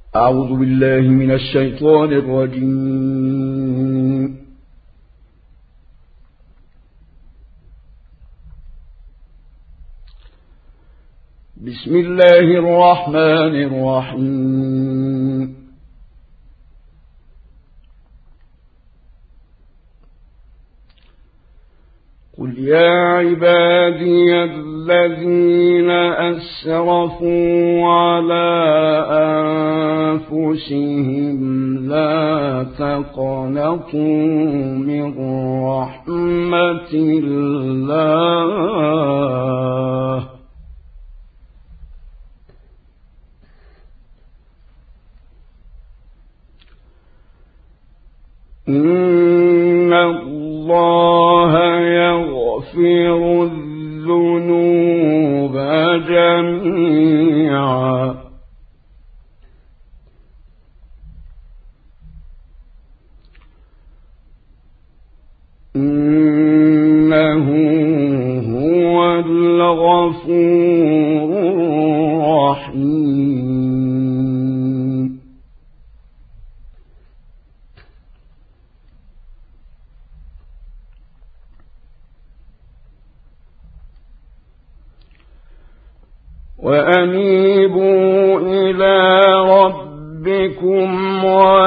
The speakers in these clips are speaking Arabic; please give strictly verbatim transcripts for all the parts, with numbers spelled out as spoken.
أعوذ بالله من الشيطان الرجيم. بسم الله الرحمن الرحيم. قل يا عبادي الذين أسرفوا على أنفسهم لا تقنطوا من رحمة الله إن الله يغفر الذنوب جميعا إنه هو الغفور الرحيم. وأنيبوا إلى ربكم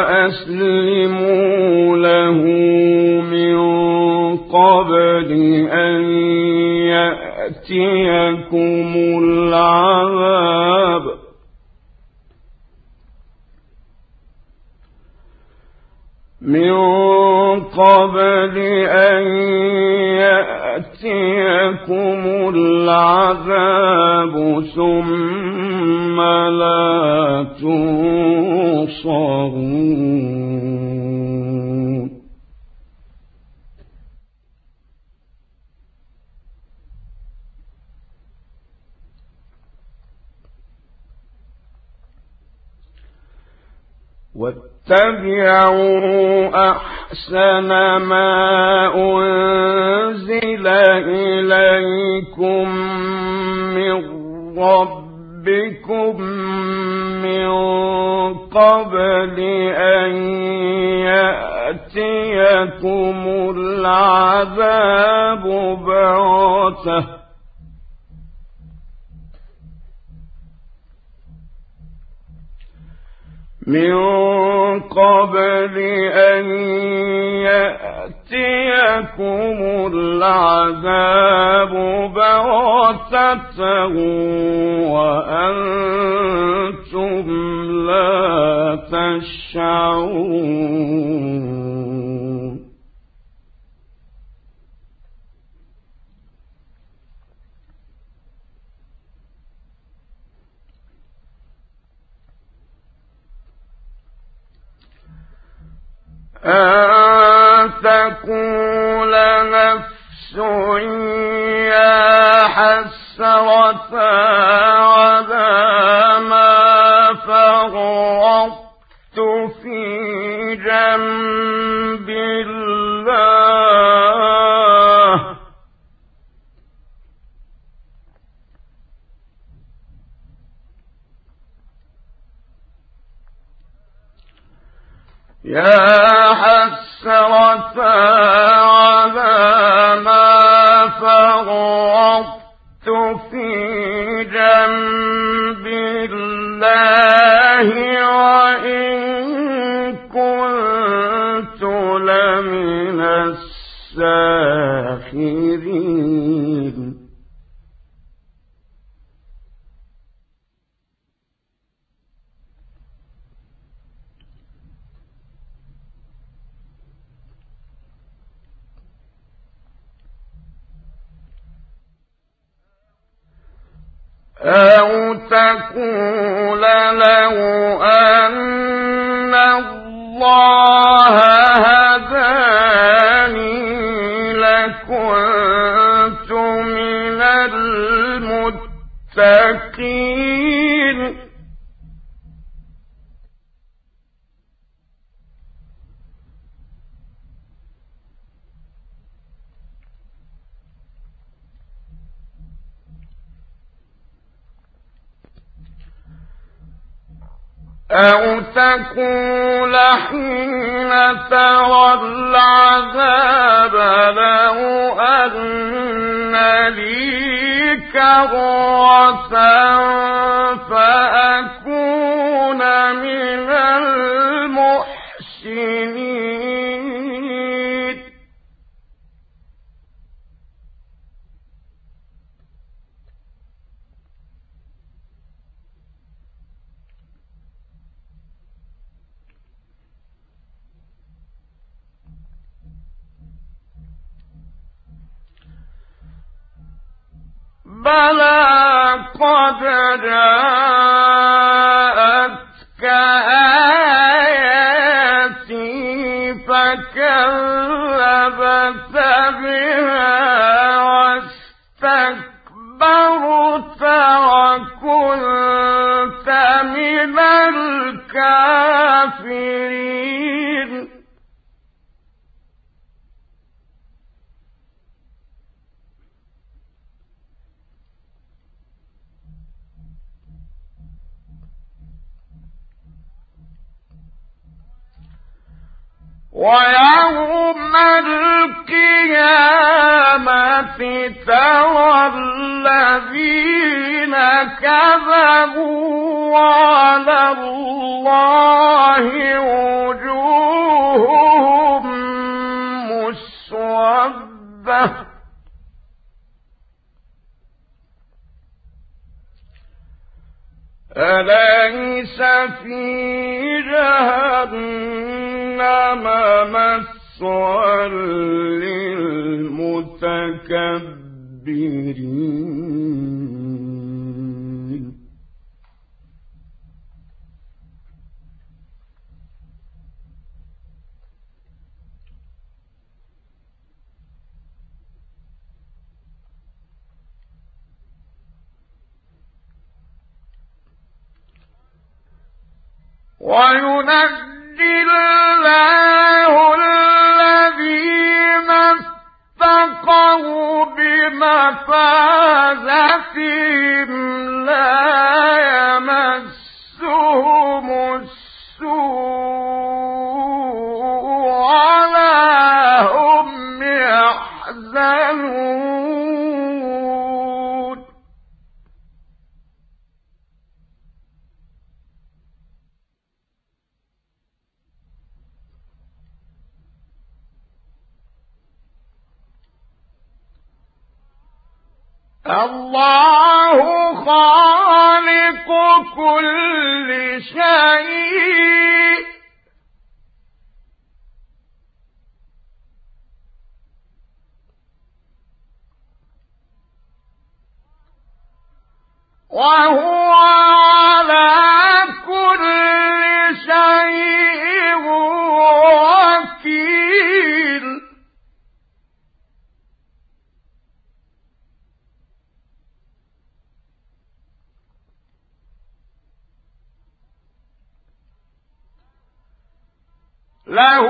وأسلموا له من قبل أن يأتيكم العذاب من قبل أن يأتيكم العذاب ثم لا تنصرون. واتبعوا أحسن ما أنزل إليكم من ربكم من قبل أن يأتيكم العذاب بغتة من قبل أن يأتيكم العذاب بغتة وأنتم لا تشعرون. أن تقول نفس يا حسرة على ما فرطت في جنب الله يا حسرة على ما فرطت في جنب الله وإن كنت لمن الساخرين. أو تقول لو أن الله هداني لكنت من المتقين. أو تقول حين ترى العذاب لو أن لي كرة فأكون من المحسنين. بلى قد جاءتك آياتي فكذبت بها واستكبرت وكنت من الكافرين. ويوم القيامة ترى الذين كذبوا على الله وجوههم مسودة أليس في جهنم مثوى للمتكبرين. وينجي الله الذين اتقوا بمفازتهم لا يمسهم السوء ولا هم يحزنون. الله خالق كل شيء وهو على كل شيء وكيل. له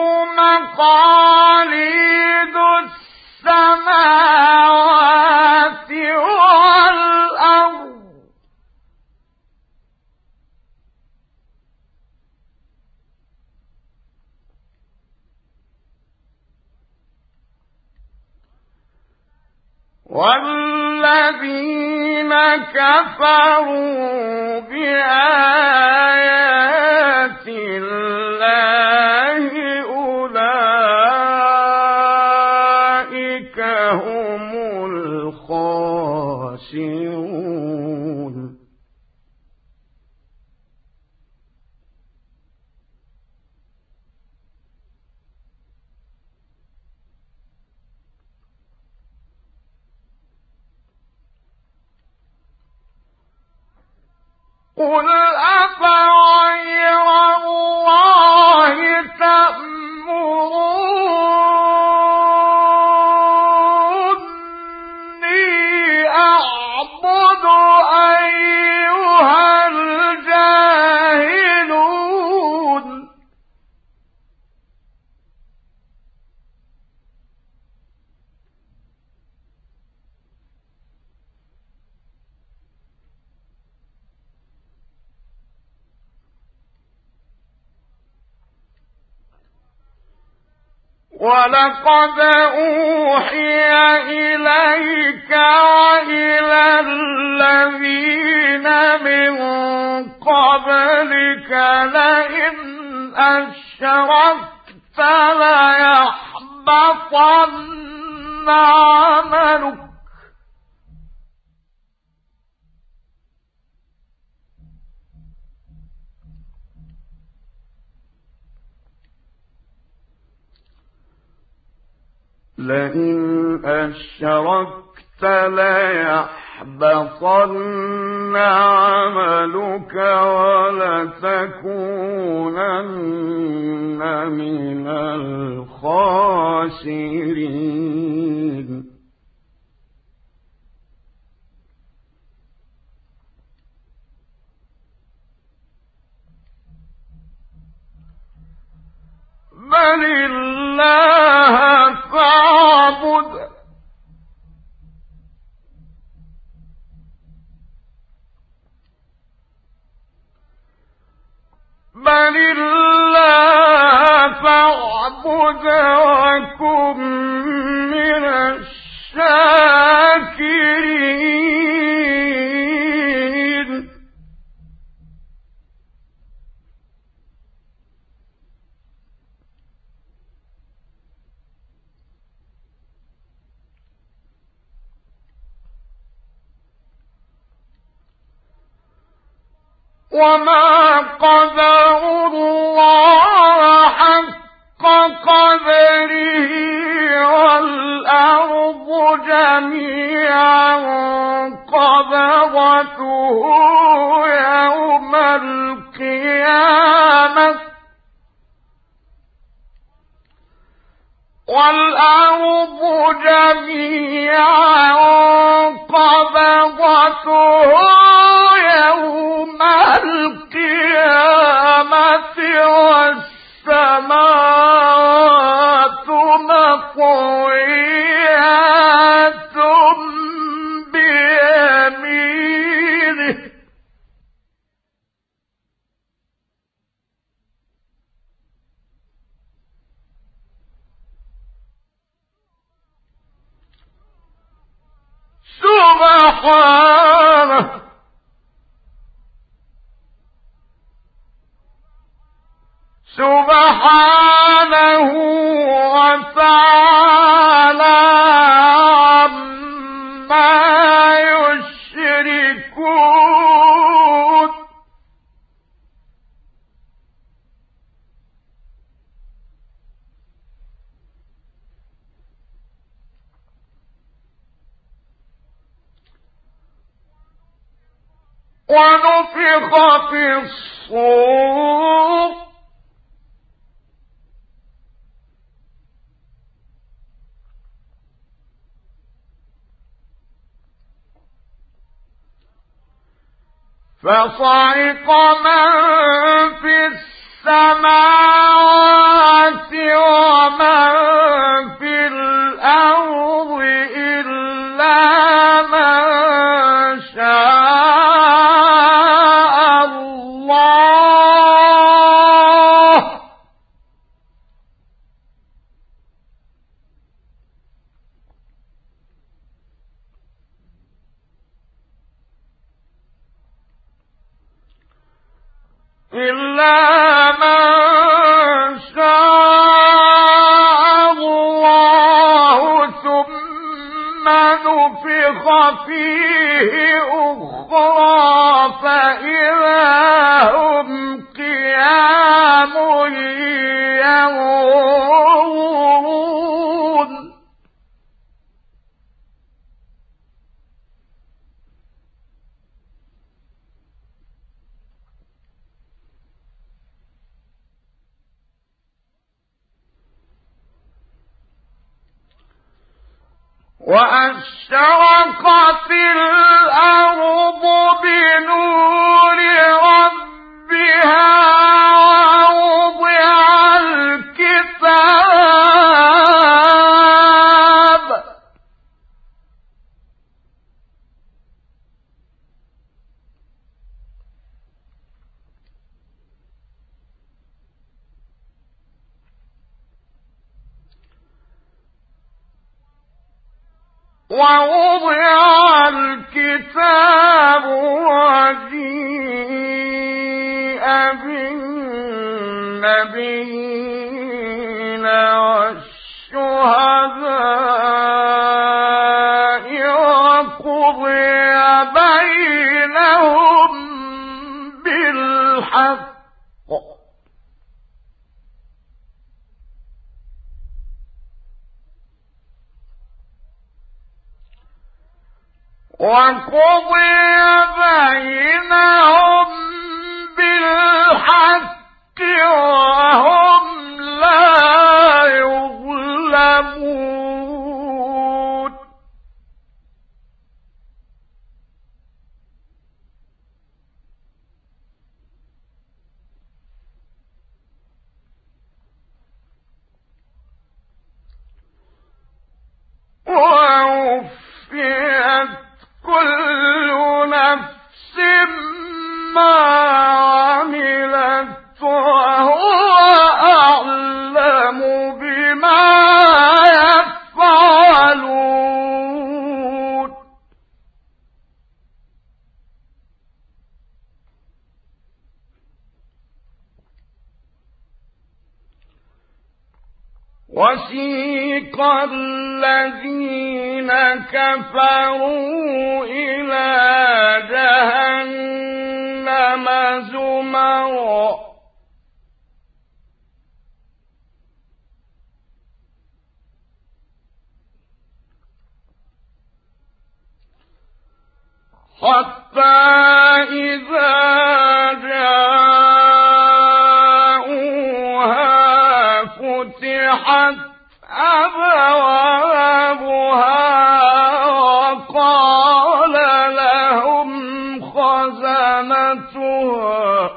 مقاليد السماوات والأرض والذين كفروا بآيات الله أولئك هم الخاسرون. قل أفغير الله تأمروني أعبد أيها الجاهلون. ولقد أوحي إليك وإلى الذين من قبلك لئن أشركت ليحبطن عملك لئن أشركت ليحبطن عملك ولتكونن من الخاسرين بل الله فاعبد بل الله فاعبد وكن من الشاكرين وما قدروا الله حق قدره والأرض جميعا قبضته يوم القيامة والأرض جميعا قبضته يوم القيامة والسماوات مطويات بيمينه سبحانه سبحانه وتعالى عما يشركون ونفخ في الصور فصعق من في السماوات ومن في الأرض إلا من شاء الله إلا من شاء الله ثم نفخ فيه أخرى فإذا هم قيام ينظرون وأشرقت الأرض بنور ربها ووضع الكتاب ووضع الكتاب وجيء بالنبيين والشهداء وقضي بينهم بالحق وقضي بينهم بالحق وهم لا يظلمون ووفيت كل نفس ما عملت وهو أعلم بما يفعلون وسيق الذين كفروا إلى جهنم زمرا حتى إذا جاءوها فتحت أبوابها وقال لهم خزنتها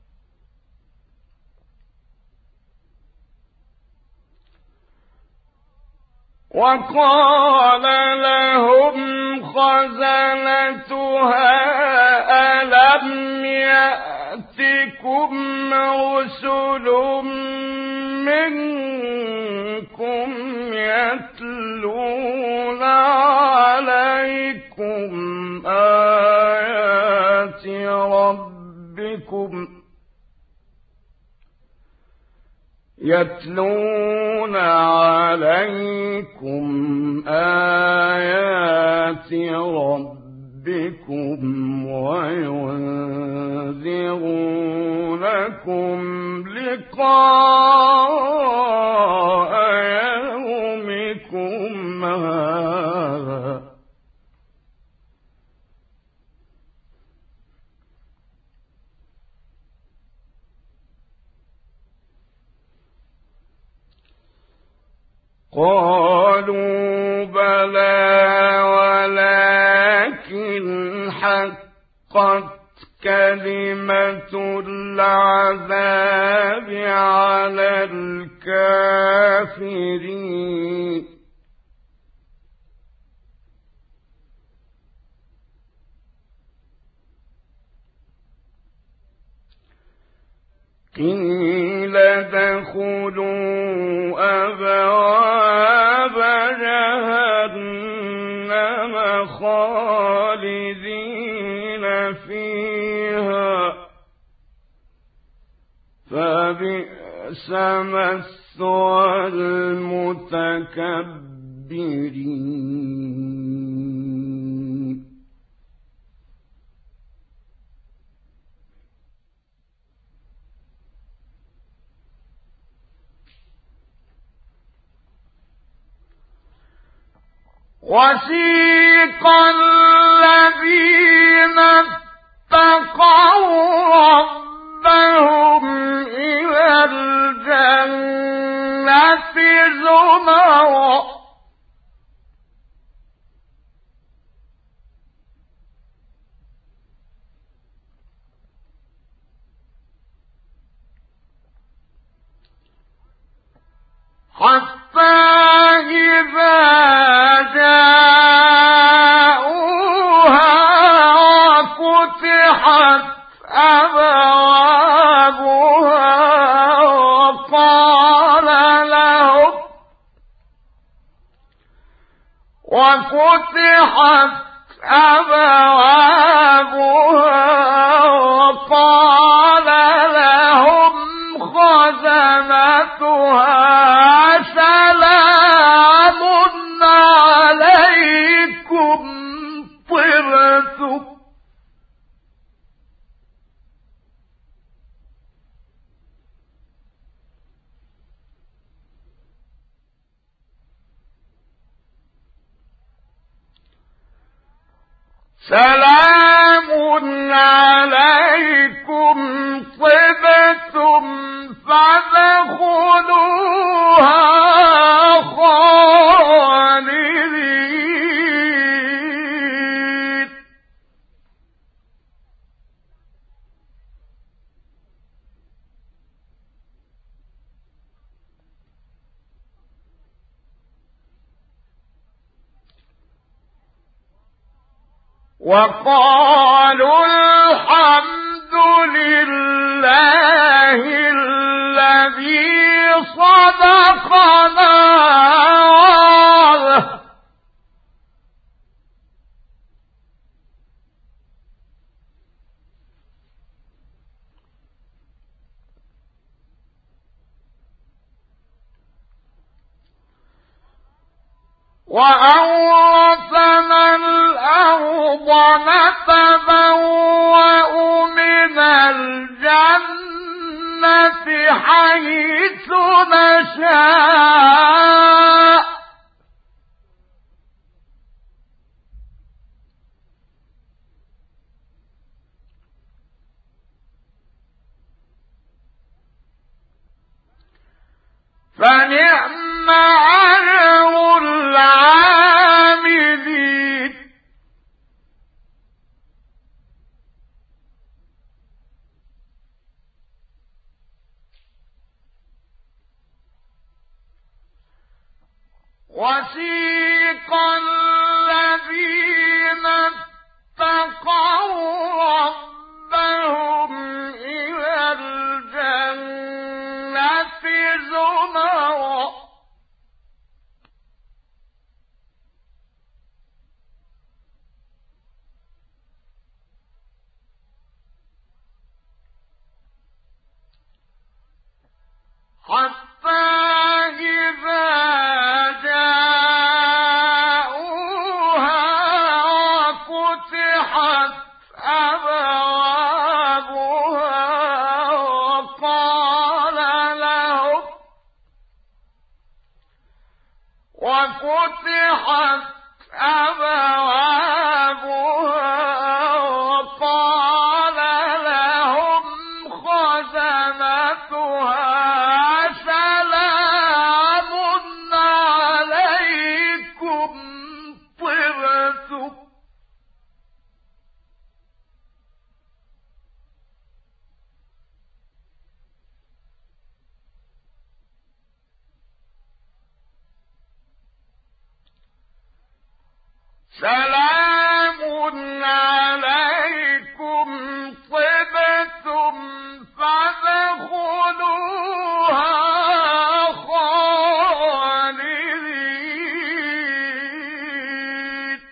وقال لهم خزنتها ألم يأتكم رسل منكم يتلون عليكم آيات ربكم يتلون عليكم آيات ربكم وينذرونكم لقاء يومكم هذا قالوا بلى ولكن حقت كلمة العذاب على الكافرين قيل ادخلوا أبواب جهنم خالدين فيها فبئس مثوى المتكبرين وسيق الذين اتقوا ربهم إلى الجنة زمرا حتى إذا جاءوها فتحت أبوابها وقال لهم وفتحت أبوابها وقال لهم خزنتها سلام عليكم طبتم سلام عليكم طبتم فادخلوها خالدين وقالوا الحمد لله الذي صدقنا وعده وأورثنا الأرض نتبوأ من الجنة حيث نشاء فنعم أجر العاملين وسيق الذين اتقوا ربهم إلى الجنة زمرا حتى إذا جاءوها فتحت أبوابها وقال لهم وفتحت أبوابها وقال لهم خزنتها سلام عليكم طبتم سلام عليكم طبتم فادخلوها خالدين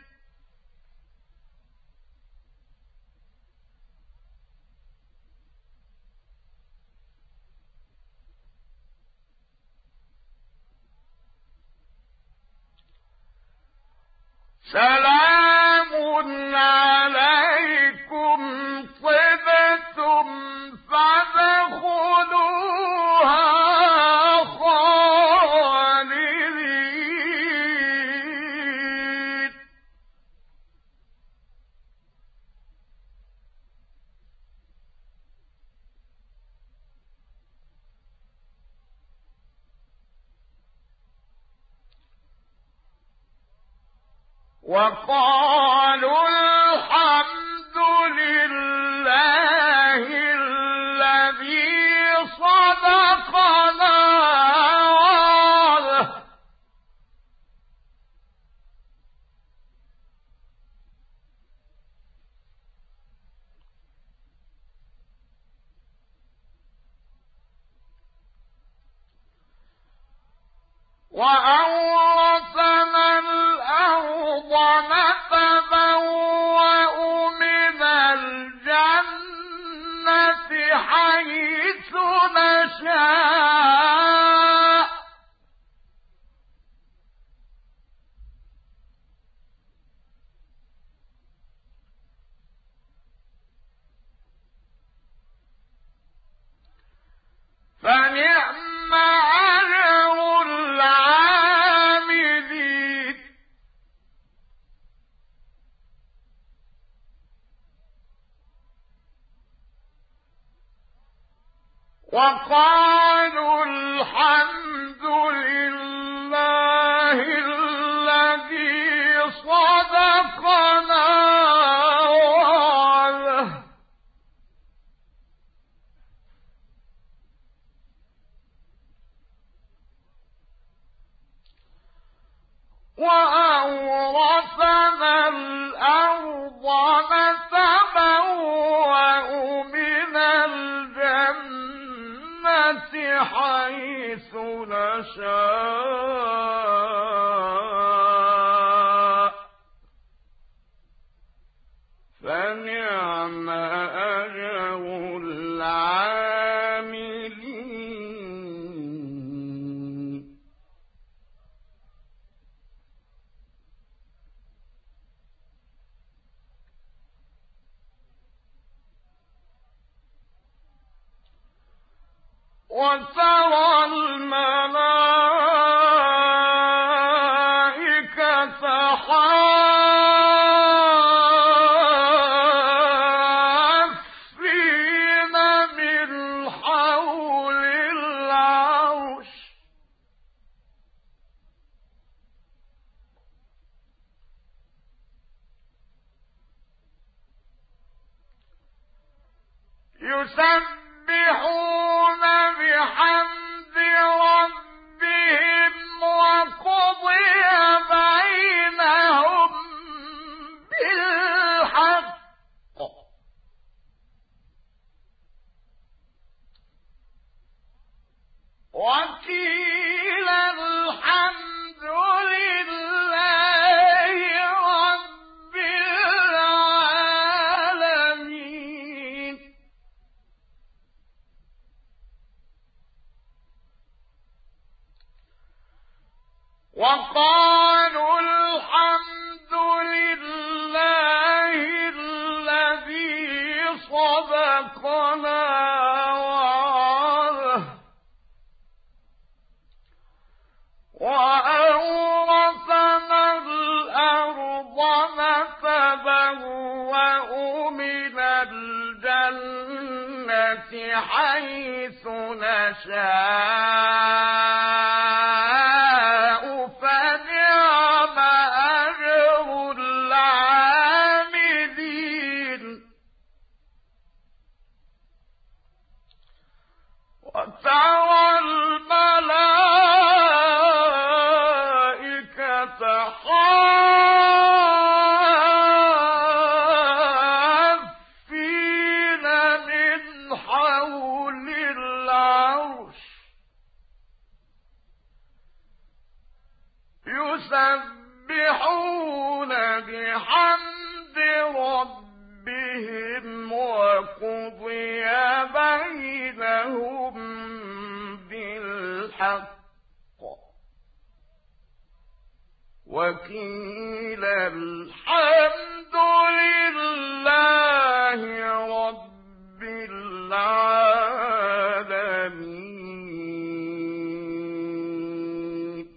سلام عليكم طبتم فادخلوها خالدين وقالوا الحمد لله الذي صدقنا وعده وأورثنا الأرض وقالوا الحمد لله الذي صدقنا وعده وأورثنا الأرض نتبوأ من الجنة حيث نشاء فنعم أجر العاملين وترى الملائكة حافين من حول العرش يسبحون بحمد ربهم وقضي بينهم بالحق وقيل الحمد لله رب العالمين وقالوا الحمد لله الذي صدقنا وعده وأورثنا الأرض نتبوأ من الجنة حيث نشاء فنعم أجر العاملين وترى الملائكة حافين من حول العرش يسبحون بحمد ربهم وقضي بينهم بالحق وقيل الحمد لله رب العالمين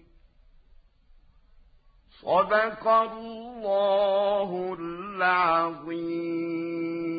صدق الله العظيم.